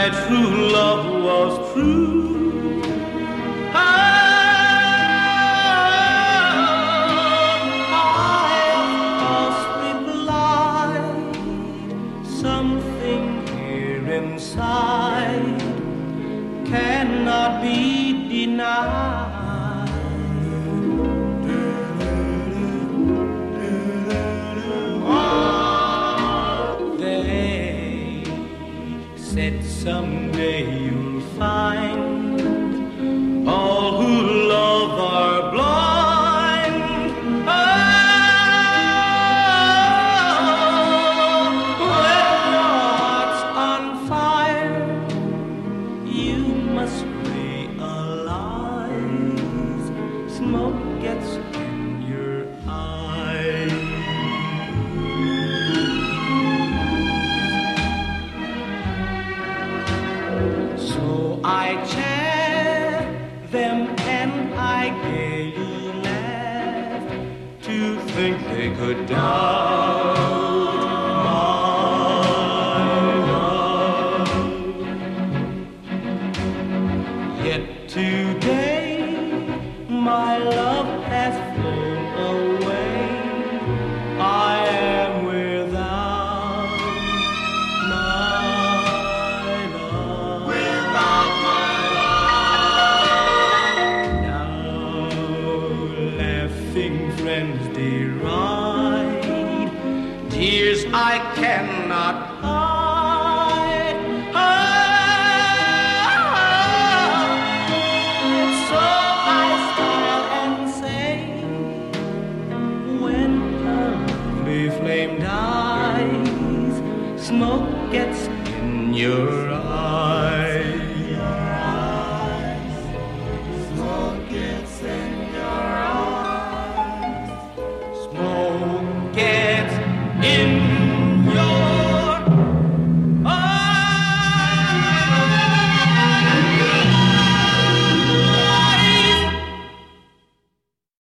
my true love was true. I must reply. Something here inside cannot be denied. Said someday you'll find all who love are blind. Oh, when your heart's on fire, you must realize smoke gets in your eyes. So I chair them and I gaily laugh to think they could doubt my love. Yet today my love has flown away. I am without my love. Without my love. Now laughing friends deride, tears I cannot hide. So I smile and say, when a lovely flame dies, smoke gets in your